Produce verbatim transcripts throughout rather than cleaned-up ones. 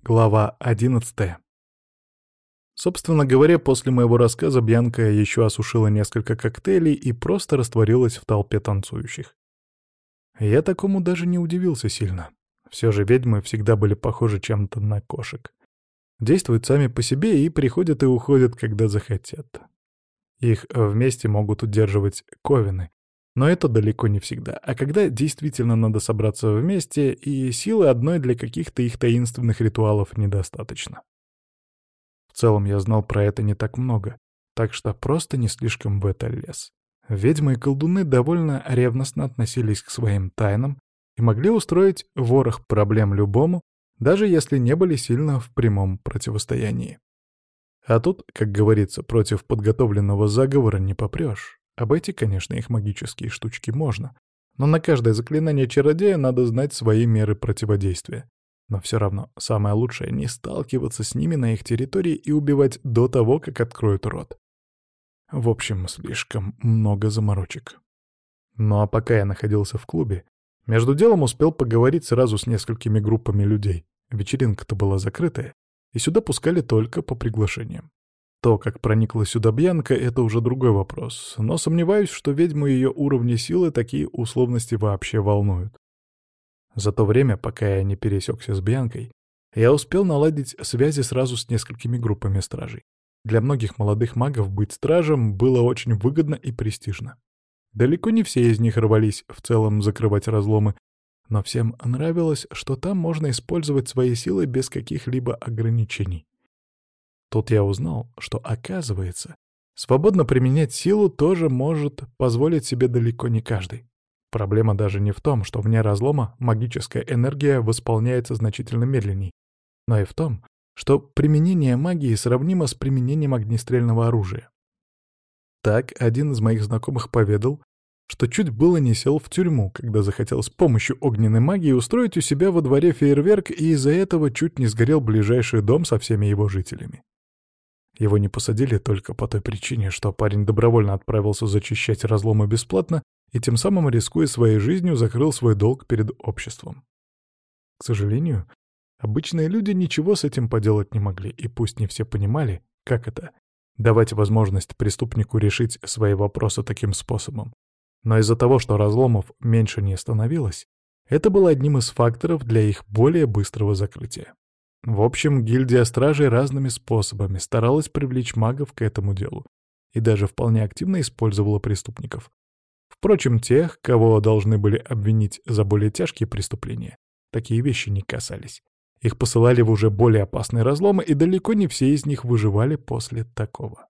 Глава одиннадцатая. Собственно говоря, после моего рассказа Бьянка еще осушила несколько коктейлей и просто растворилась в толпе танцующих. Я такому даже не удивился сильно. Все же ведьмы всегда были похожи чем-то на кошек. Действуют сами по себе и приходят и уходят, когда захотят. Их вместе могут удерживать ковины, но это далеко не всегда. А когда действительно надо собраться вместе, и силы одной для каких-то их таинственных ритуалов недостаточно. В целом я знал про это не так много, так что просто не слишком в это лез. Ведьмы и колдуны довольно ревностно относились к своим тайнам и могли устроить ворох проблем любому, даже если не были сильно в прямом противостоянии. А тут, как говорится, против подготовленного заговора не попрешь. Обойти, конечно, их магические штучки можно, но на каждое заклинание чародея надо знать свои меры противодействия. Но все равно самое лучшее — не сталкиваться с ними на их территории и убивать до того, как откроют рот. В общем, слишком много заморочек. Ну а пока я находился в клубе, между делом успел поговорить сразу с несколькими группами людей. Вечеринка-то была закрытая, и сюда пускали только по приглашениям. То, как проникла сюда Бьянка, — это уже другой вопрос, но сомневаюсь, что ведьму ее уровня силы такие условности вообще волнуют. За то время, пока я не пересекся с Бьянкой, я успел наладить связи сразу с несколькими группами стражей. Для многих молодых магов быть стражем было очень выгодно и престижно. Далеко не все из них рвались в целом закрывать разломы, но всем нравилось, что там можно использовать свои силы без каких-либо ограничений. Тут я узнал, что, оказывается, свободно применять силу тоже может позволить себе далеко не каждый. Проблема даже не в том, что вне разлома магическая энергия восполняется значительно медленней, но и в том, что применение магии сравнимо с применением огнестрельного оружия. Так, один из моих знакомых поведал, что чуть было не сел в тюрьму, когда захотел с помощью огненной магии устроить у себя во дворе фейерверк, и из-за этого чуть не сгорел ближайший дом со всеми его жителями. Его не посадили только по той причине, что парень добровольно отправился зачищать разломы бесплатно и тем самым, рискуя своей жизнью, закрыл свой долг перед обществом. К сожалению, обычные люди ничего с этим поделать не могли, и пусть не все понимали, как это — давать возможность преступнику решить свои вопросы таким способом, но из-за того, что разломов меньше не становилось, это было одним из факторов для их более быстрого закрытия. В общем, гильдия стражей разными способами старалась привлечь магов к этому делу и даже вполне активно использовала преступников. Впрочем, тех, кого должны были обвинить за более тяжкие преступления, такие вещи не касались. Их посылали в уже более опасные разломы, и далеко не все из них выживали после такого.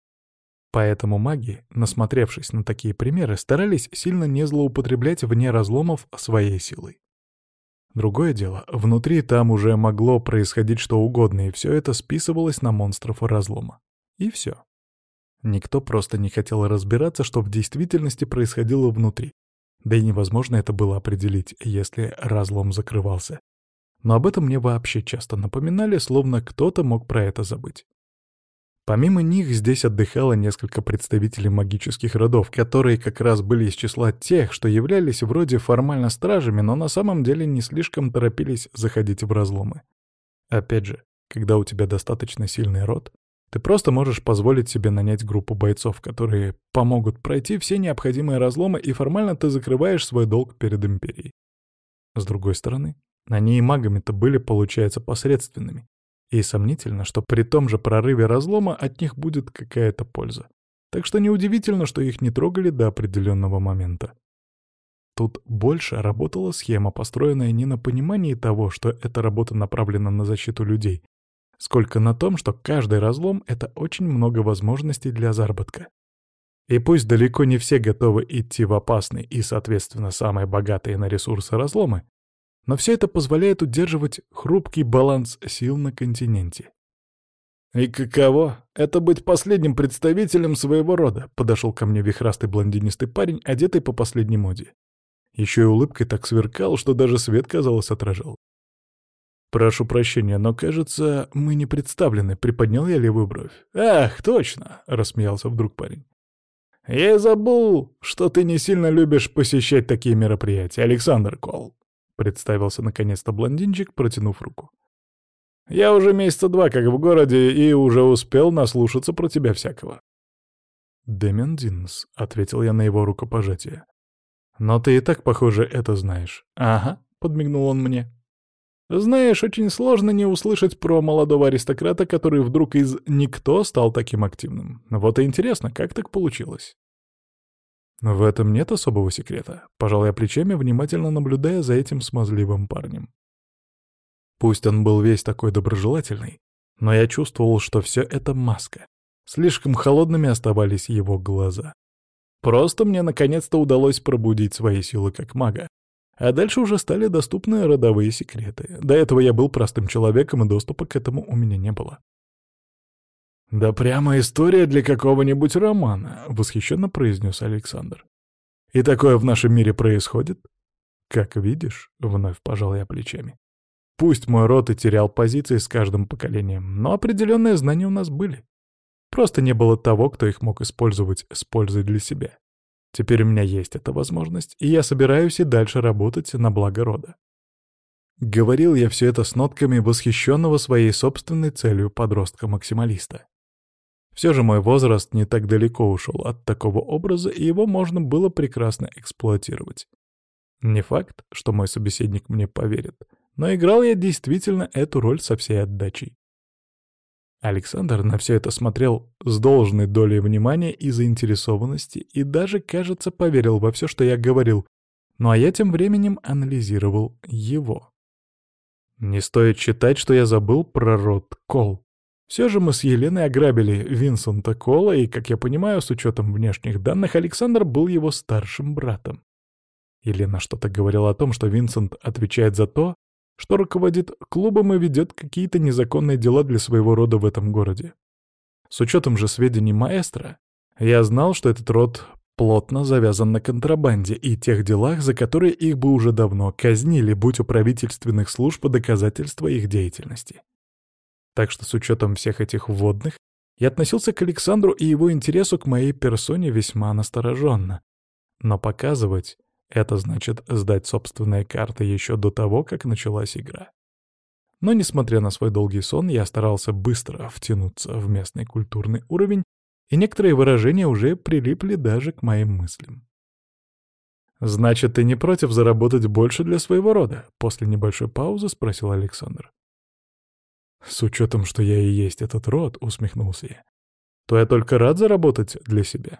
Поэтому маги, насмотревшись на такие примеры, старались сильно не злоупотреблять вне разломов своей силой. Другое дело, внутри там уже могло происходить что угодно, и все это списывалось на монстров разлома. И все. Никто просто не хотел разбираться, что в действительности происходило внутри. Да и невозможно это было определить, если разлом закрывался. Но об этом мне вообще часто напоминали, словно кто-то мог про это забыть. Помимо них здесь отдыхало несколько представителей магических родов, которые как раз были из числа тех, что являлись вроде формально стражами, но на самом деле не слишком торопились заходить в разломы. Опять же, когда у тебя достаточно сильный род, ты просто можешь позволить себе нанять группу бойцов, которые помогут пройти все необходимые разломы, и формально ты закрываешь свой долг перед империей. С другой стороны, они и магами-то были, получается, посредственными. И сомнительно, что при том же прорыве разлома от них будет какая-то польза. Так что неудивительно, что их не трогали до определенного момента. Тут больше работала схема, построенная не на понимании того, что эта работа направлена на защиту людей, сколько на том, что каждый разлом — это очень много возможностей для заработка. И пусть далеко не все готовы идти в опасный и, соответственно, самые богатые на ресурсы разломы, но все это позволяет удерживать хрупкий баланс сил на континенте. «И каково? Это быть последним представителем своего рода», — подошел ко мне вихрастый блондинистый парень, одетый по последней моде. Еще и улыбкой так сверкал, что даже свет, казалось, отражал. «Прошу прощения, но, кажется, мы не представлены», — приподнял я левую бровь. «Ах, точно!» — рассмеялся вдруг парень. «Я и забыл, что ты не сильно любишь посещать такие мероприятия, Александр Кол», — представился наконец-то блондинчик, протянув руку. Я уже месяца два как в городе и уже успел наслушаться про тебя всякого». «Дэмиан Диннес», — ответил я на его рукопожатие. «Но ты и так, похоже, это знаешь». «Ага», — подмигнул он мне. «Знаешь, очень сложно не услышать про молодого аристократа, который вдруг из никто стал таким активным. Вот и интересно, как так получилось?» В этом нет особого секрета. Пожал я плечами, внимательно наблюдая за этим смазливым парнем. Пусть он был весь такой доброжелательный, но я чувствовал, что все это маска. Слишком холодными оставались его глаза. Просто мне наконец-то удалось пробудить свои силы как мага. А дальше уже стали доступны родовые секреты. До этого я был простым человеком, и доступа к этому у меня не было. «Да прямо история для какого-нибудь романа», — восхищенно произнес Александр. «И такое в нашем мире происходит?» «Как видишь», — вновь пожал я плечами. «Пусть мой род и терял позиции с каждым поколением, но определенные знания у нас были. Просто не было того, кто их мог использовать с пользой для себя. Теперь у меня есть эта возможность, и я собираюсь и дальше работать на благо рода». Говорил я все это с нотками восхищенного своей собственной целью подростка-максималиста. Все же мой возраст не так далеко ушел от такого образа, и его можно было прекрасно эксплуатировать. Не факт, что мой собеседник мне поверит, но играл я действительно эту роль со всей отдачей. Александр на все это смотрел с должной долей внимания и заинтересованности и даже, кажется, поверил во все, что я говорил, ну а я тем временем анализировал его. Не стоит считать, что я забыл про род Кол. Все же мы с Еленой ограбили Винсента Кола, и, как я понимаю, с учетом внешних данных, Александр был его старшим братом. Елена что-то говорила о том, что Винсент отвечает за то, что руководит клубом и ведет какие-то незаконные дела для своего рода в этом городе. С учетом же сведений маэстро, я знал, что этот род плотно завязан на контрабанде и тех делах, за которые их бы уже давно казнили, будь у правительственных служб доказательства их деятельности. Так что с учетом всех этих вводных, я относился к Александру и его интересу к моей персоне весьма настороженно. Но показывать — это значит сдать собственные карты еще до того, как началась игра. Но, несмотря на свой долгий сон, я старался быстро втянуться в местный культурный уровень, и некоторые выражения уже прилипли даже к моим мыслям. «Значит, ты не против заработать больше для своего рода?» — после небольшой паузы спросил Александр. «С учетом, что я и есть этот род», — усмехнулся я, — «то я только рад заработать для себя.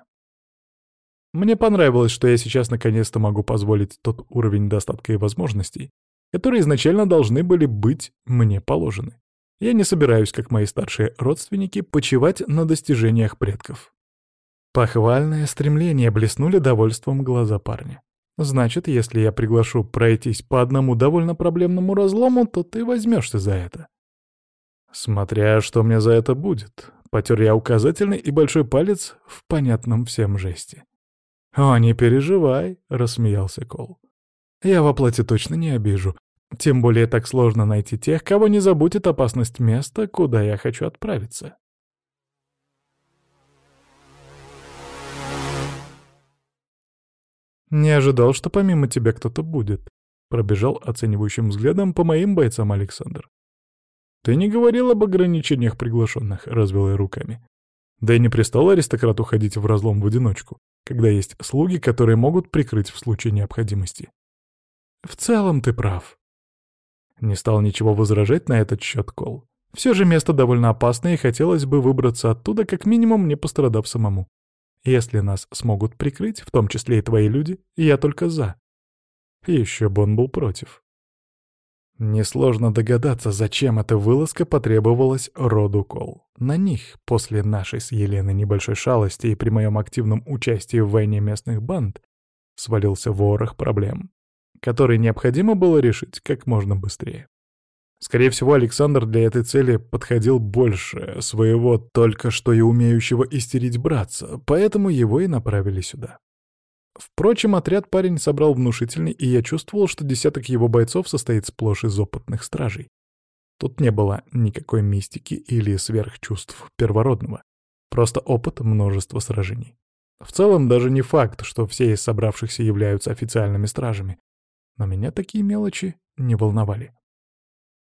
Мне понравилось, что я сейчас наконец-то могу позволить тот уровень достатка и возможностей, которые изначально должны были быть мне положены. Я не собираюсь, как мои старшие родственники, почивать на достижениях предков». Похвальное стремление блеснули довольством глаза парня. «Значит, если я приглашу пройтись по одному довольно проблемному разлому, то ты возьмешься за это». «Смотря, что мне за это будет», — потер я указательный и большой палец в понятном всем жесте. «О, не переживай», — рассмеялся Кол. «Я в оплате точно не обижу. Тем более так сложно найти тех, кого не заботит опасность места, куда я хочу отправиться». «Не ожидал, что помимо тебя кто-то будет», — пробежал оценивающим взглядом по моим бойцам Александр. «Ты не говорил об ограничениях приглашенных», — развел я руками. «Да и не пристало аристократу ходить в разлом в одиночку, когда есть слуги, которые могут прикрыть в случае необходимости». «В целом ты прав». Не стал ничего возражать на этот счет Кол. Все же место довольно опасное, и хотелось бы выбраться оттуда, как минимум не пострадав самому. Если нас смогут прикрыть, в том числе и твои люди, я только за. Еще бы он был против. Несложно догадаться, зачем эта вылазка потребовалась роду Кол. На них, после нашей с Еленой небольшой шалости и при моем активном участии в войне местных банд, свалился ворох проблем, которые необходимо было решить как можно быстрее. Скорее всего, Александр для этой цели подходил больше своего только что и умеющего истерить братца, поэтому его и направили сюда. Впрочем, отряд парень собрал внушительный, и я чувствовал, что десяток его бойцов состоит сплошь из опытных стражей. Тут не было никакой мистики или сверхчувств первородного, просто опыт множества сражений. В целом, даже не факт, что все из собравшихся являются официальными стражами, но меня такие мелочи не волновали.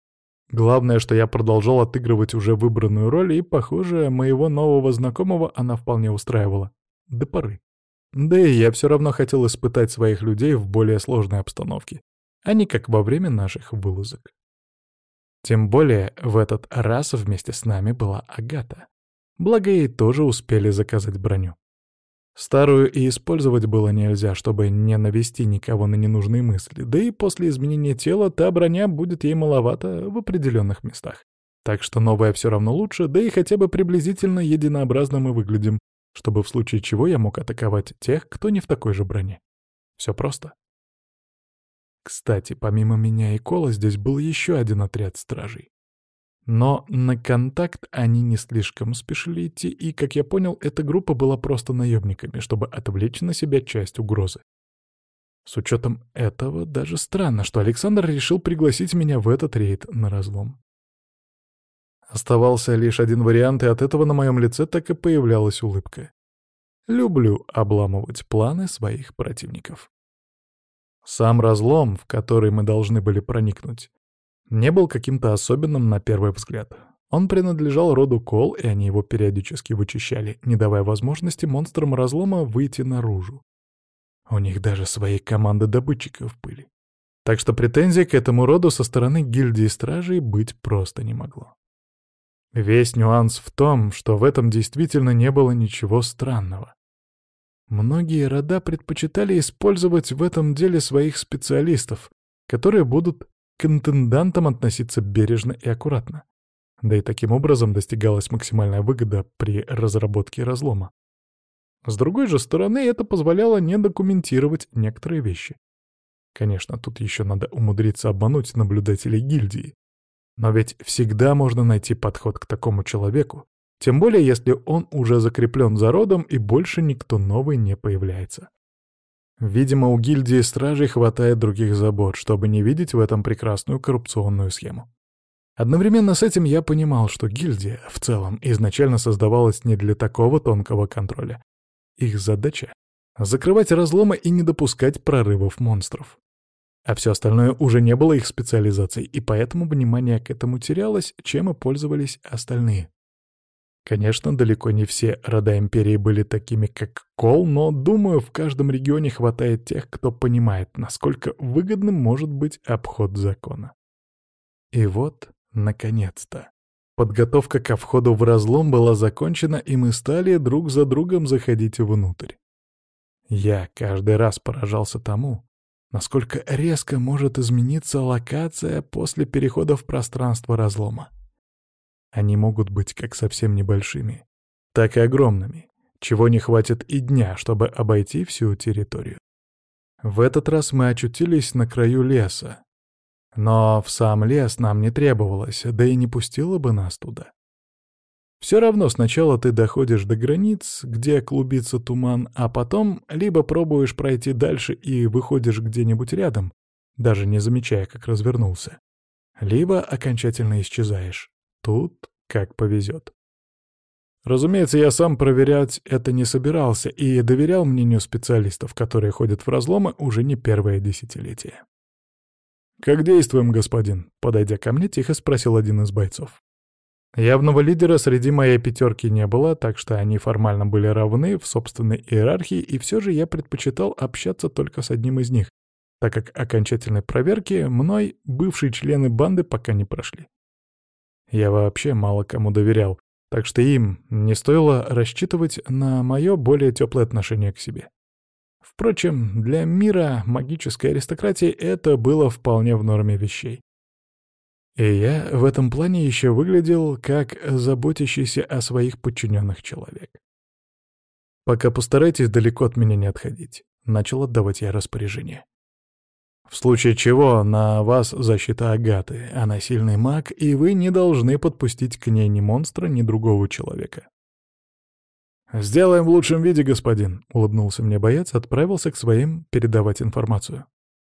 Главное, что я продолжал отыгрывать уже выбранную роль, и, похоже, моего нового знакомого она вполне устраивала. До поры. Да и я все равно хотел испытать своих людей в более сложной обстановке, а не как во время наших вылазок. Тем более в этот раз вместе с нами была Агата. Благо ей тоже успели заказать броню. Старую и использовать было нельзя, чтобы не навести никого на ненужные мысли, да и после изменения тела та броня будет ей маловато в определенных местах. Так что новая все равно лучше, да и хотя бы приблизительно единообразно мы выглядим, чтобы в случае чего я мог атаковать тех, кто не в такой же броне. Все просто. Кстати, помимо меня и Кола здесь был еще один отряд стражей. Но на контакт они не слишком спешили идти, и, как я понял, эта группа была просто наемниками, чтобы отвлечь на себя часть угрозы. С учетом этого даже странно, что Александр решил пригласить меня в этот рейд на разлом. Оставался лишь один вариант, и от этого на моем лице так и появлялась улыбка. Люблю обламывать планы своих противников. Сам разлом, в который мы должны были проникнуть, не был каким-то особенным на первый взгляд. Он принадлежал роду Кол, и они его периодически вычищали, не давая возможности монстрам разлома выйти наружу. У них даже свои команды добытчиков были. Так что претензий к этому роду со стороны гильдии стражей быть просто не могло. Весь нюанс в том, что в этом действительно не было ничего странного. Многие рода предпочитали использовать в этом деле своих специалистов, которые будут к интендантам относиться бережно и аккуратно. Да и таким образом достигалась максимальная выгода при разработке разлома. С другой же стороны, это позволяло не документировать некоторые вещи. Конечно, тут еще надо умудриться обмануть наблюдателей гильдии. Но ведь всегда можно найти подход к такому человеку, тем более если он уже закреплен за родом и больше никто новый не появляется. Видимо, у гильдии стражей хватает других забот, чтобы не видеть в этом прекрасную коррупционную схему. Одновременно с этим я понимал, что гильдия в целом изначально создавалась не для такого тонкого контроля. Их задача — закрывать разломы и не допускать прорывов монстров. А все остальное уже не было их специализацией, и поэтому внимание к этому терялось, чем и пользовались остальные. Конечно, далеко не все рода Империи были такими, как Кол, но, думаю, в каждом регионе хватает тех, кто понимает, насколько выгодным может быть обход закона. И вот, наконец-то, подготовка ко входу в разлом была закончена, и мы стали друг за другом заходить внутрь. Я каждый раз поражался тому, насколько резко может измениться локация после перехода в пространство разлома. Они могут быть как совсем небольшими, так и огромными, чего не хватит и дня, чтобы обойти всю территорию. В этот раз мы очутились на краю леса. Но в сам лес нам не требовалось, да и не пустило бы нас туда. Все равно сначала ты доходишь до границ, где клубится туман, а потом либо пробуешь пройти дальше и выходишь где-нибудь рядом, даже не замечая, как развернулся, либо окончательно исчезаешь. Тут как повезет. Разумеется, я сам проверять это не собирался и доверял мнению специалистов, которые ходят в разломы уже не первое десятилетие. «Как действуем, господин?» — подойдя ко мне, тихо спросил один из бойцов. Явного лидера среди моей пятерки не было, так что они формально были равны в собственной иерархии, и все же я предпочитал общаться только с одним из них, так как окончательной проверки мной бывшие члены банды пока не прошли. Я вообще мало кому доверял, так что им не стоило рассчитывать на мое более теплое отношение к себе. Впрочем, для мира магической аристократии это было вполне в норме вещей. И я в этом плане еще выглядел как заботящийся о своих подчиненных человек. «Пока постарайтесь далеко от меня не отходить», — начал отдавать я распоряжение. В случае чего на вас защита Агаты, она сильный маг, и вы не должны подпустить к ней ни монстра, ни другого человека. «Сделаем в лучшем виде, господин», — улыбнулся мне боец, отправился к своим передавать информацию.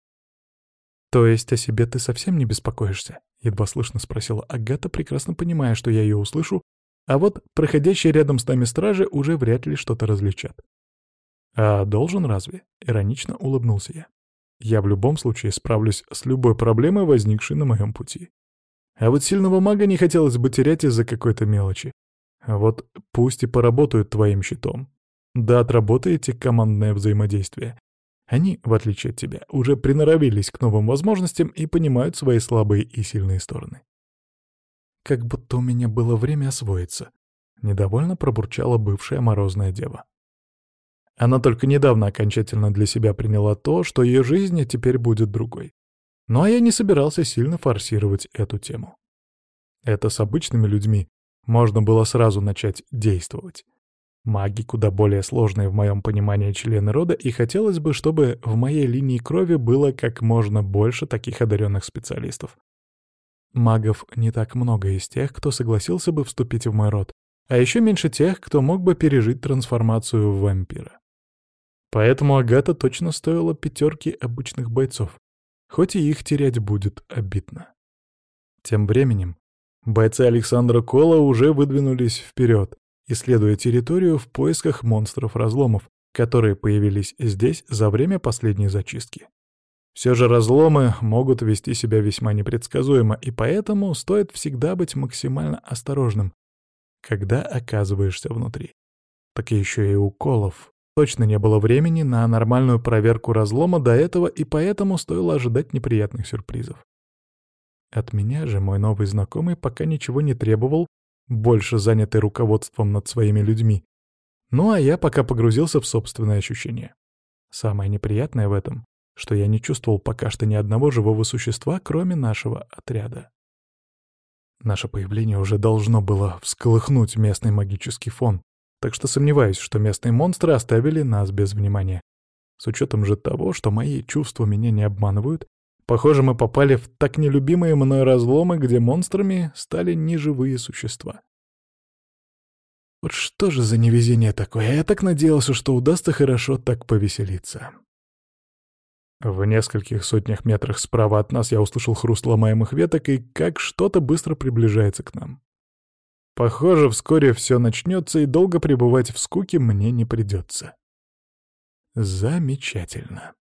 «То есть о себе ты совсем не беспокоишься?» — едва слышно спросила Агата, прекрасно понимая, что я ее услышу, а вот проходящие рядом с нами стражи уже вряд ли что-то различат. «А должен разве?» — иронично улыбнулся я. «Я в любом случае справлюсь с любой проблемой, возникшей на моем пути. А вот сильного мага не хотелось бы терять из-за какой-то мелочи. А вот пусть и поработают твоим щитом. Да, отработаете командное взаимодействие. Они, в отличие от тебя, уже приноровились к новым возможностям и понимают свои слабые и сильные стороны. Как будто у меня было время освоиться. Недовольно пробурчала бывшая морозная дева. Она только недавно окончательно для себя приняла то, что ее жизнь теперь будет другой. Ну а я не собирался сильно форсировать эту тему. Это с обычными людьми можно было сразу начать действовать. Маги куда более сложные в моем понимании члены рода, и хотелось бы, чтобы в моей линии крови было как можно больше таких одаренных специалистов. Магов не так много из тех, кто согласился бы вступить в мой род, а еще меньше тех, кто мог бы пережить трансформацию в вампира. Поэтому Агата точно стоила пятерки обычных бойцов, хоть и их терять будет обидно. Тем временем бойцы Александра Кола уже выдвинулись вперед, исследуя территорию в поисках монстров-разломов, которые появились здесь за время последней зачистки. Все же разломы могут вести себя весьма непредсказуемо, и поэтому стоит всегда быть максимально осторожным, когда оказываешься внутри. Так еще и у Колов точно не было времени на нормальную проверку разлома до этого, и поэтому стоило ожидать неприятных сюрпризов. От меня же мой новый знакомый пока ничего не требовал, больше занятый руководством над своими людьми. Ну а я пока погрузился в собственные ощущения. Самое неприятное в этом, что я не чувствовал пока что ни одного живого существа, кроме нашего отряда. Наше появление уже должно было всколыхнуть местный магический фон, так что сомневаюсь, что местные монстры оставили нас без внимания. С учетом же того, что мои чувства меня не обманывают, похоже, мы попали в так нелюбимые мной разломы, где монстрами стали неживые существа. Вот что же за невезение такое? Я так надеялся, что удастся хорошо так повеселиться. В нескольких сотнях метрах справа от нас я услышал хруст ломаемых веток и как что-то быстро приближается к нам. Похоже, вскоре все начнется, и долго пребывать в скуке мне не придется. Замечательно.